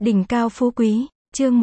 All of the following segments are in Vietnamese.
Đỉnh cao phú quý, chương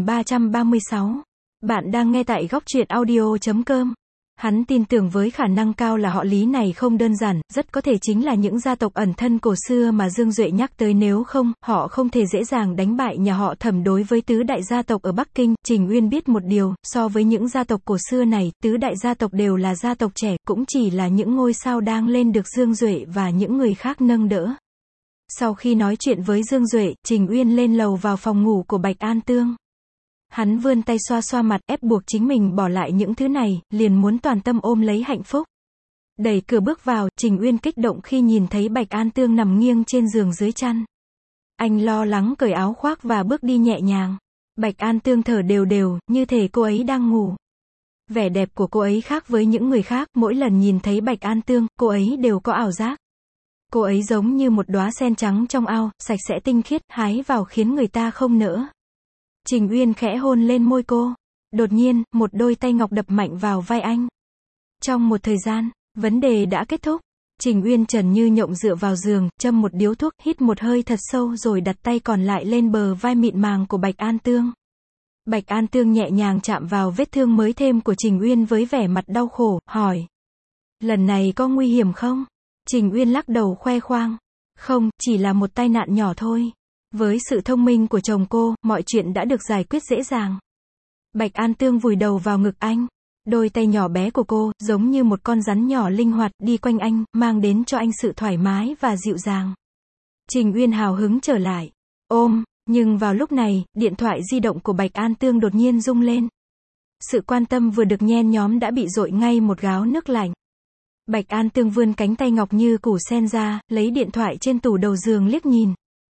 1336. Bạn đang nghe tại góc truyện audio.com. Hắn tin tưởng với khả năng cao là họ Lý này không đơn giản, rất có thể chính là những gia tộc ẩn thân cổ xưa mà Dương Duệ nhắc tới, nếu không, họ không thể dễ dàng đánh bại nhà họ Thẩm. Đối với tứ đại gia tộc ở Bắc Kinh, Trình Uyên biết một điều, so với những gia tộc cổ xưa này, tứ đại gia tộc đều là gia tộc trẻ, cũng chỉ là những ngôi sao đang lên được Dương Duệ và những người khác nâng đỡ. Sau khi nói chuyện với Dương Duệ, Trình Uyên lên lầu vào phòng ngủ của Bạch An Tương. Hắn vươn tay xoa xoa mặt, ép buộc chính mình bỏ lại những thứ này, liền muốn toàn tâm ôm lấy hạnh phúc. Đẩy cửa bước vào, Trình Uyên kích động khi nhìn thấy Bạch An Tương nằm nghiêng trên giường dưới chăn. Anh lo lắng cởi áo khoác và bước đi nhẹ nhàng. Bạch An Tương thở đều đều, như thể cô ấy đang ngủ. Vẻ đẹp của cô ấy khác với những người khác, mỗi lần nhìn thấy Bạch An Tương, cô ấy đều có ảo giác. Cô ấy giống như một đóa sen trắng trong ao, sạch sẽ tinh khiết, hái vào khiến người ta không nỡ. Trình Uyên khẽ hôn lên môi cô. Đột nhiên, một đôi tay ngọc đập mạnh vào vai anh. Trong một thời gian, vấn đề đã kết thúc. Trình Uyên trần như nhộng dựa vào giường, châm một điếu thuốc, hít một hơi thật sâu rồi đặt tay còn lại lên bờ vai mịn màng của Bạch An Tương. Bạch An Tương nhẹ nhàng chạm vào vết thương mới thêm của Trình Uyên với vẻ mặt đau khổ, hỏi. Lần này có nguy hiểm không? Trình Uyên lắc đầu khoe khoang. Không, chỉ là một tai nạn nhỏ thôi. Với sự thông minh của chồng cô, mọi chuyện đã được giải quyết dễ dàng. Bạch An Tương vùi đầu vào ngực anh. Đôi tay nhỏ bé của cô, giống như một con rắn nhỏ linh hoạt, đi quanh anh, mang đến cho anh sự thoải mái và dịu dàng. Trình Uyên hào hứng trở lại. Ôm, nhưng vào lúc này, điện thoại di động của Bạch An Tương đột nhiên rung lên. Sự quan tâm vừa được nhen nhóm đã bị dội ngay một gáo nước lạnh. Bạch An Tương vươn cánh tay ngọc như củ sen ra, lấy điện thoại trên tủ đầu giường liếc nhìn.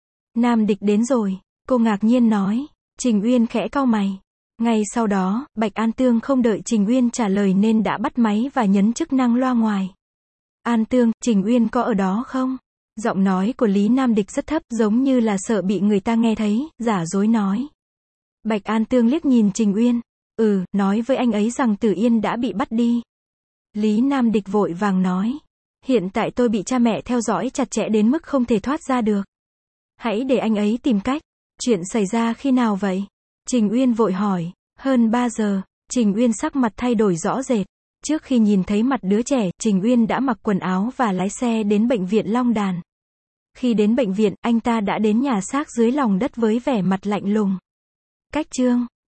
Nam Địch đến rồi, cô ngạc nhiên nói. Trình Uyên khẽ cau mày. Ngay sau đó, Bạch An Tương không đợi Trình Uyên trả lời nên đã bắt máy và nhấn chức năng loa ngoài. An Tương, Trình Uyên có ở đó không? Giọng nói của Lý Nam Địch rất thấp, giống như là sợ bị người ta nghe thấy, giả dối nói. Bạch An Tương liếc nhìn Trình Uyên. Nói với anh ấy rằng Tử Yên đã bị bắt đi. Lý Nam Địch vội vàng nói. Hiện tại tôi bị cha mẹ theo dõi chặt chẽ đến mức không thể thoát ra được. Hãy để anh ấy tìm cách. Chuyện xảy ra khi nào vậy? Trình Uyên vội hỏi. Hơn 3 giờ. Trình Uyên sắc mặt thay đổi rõ rệt. Trước khi nhìn thấy mặt đứa trẻ, Trình Uyên đã mặc quần áo và lái xe đến bệnh viện Long Đàn. Khi đến bệnh viện, anh ta đã đến nhà xác dưới lòng đất với vẻ mặt lạnh lùng. Cách chương.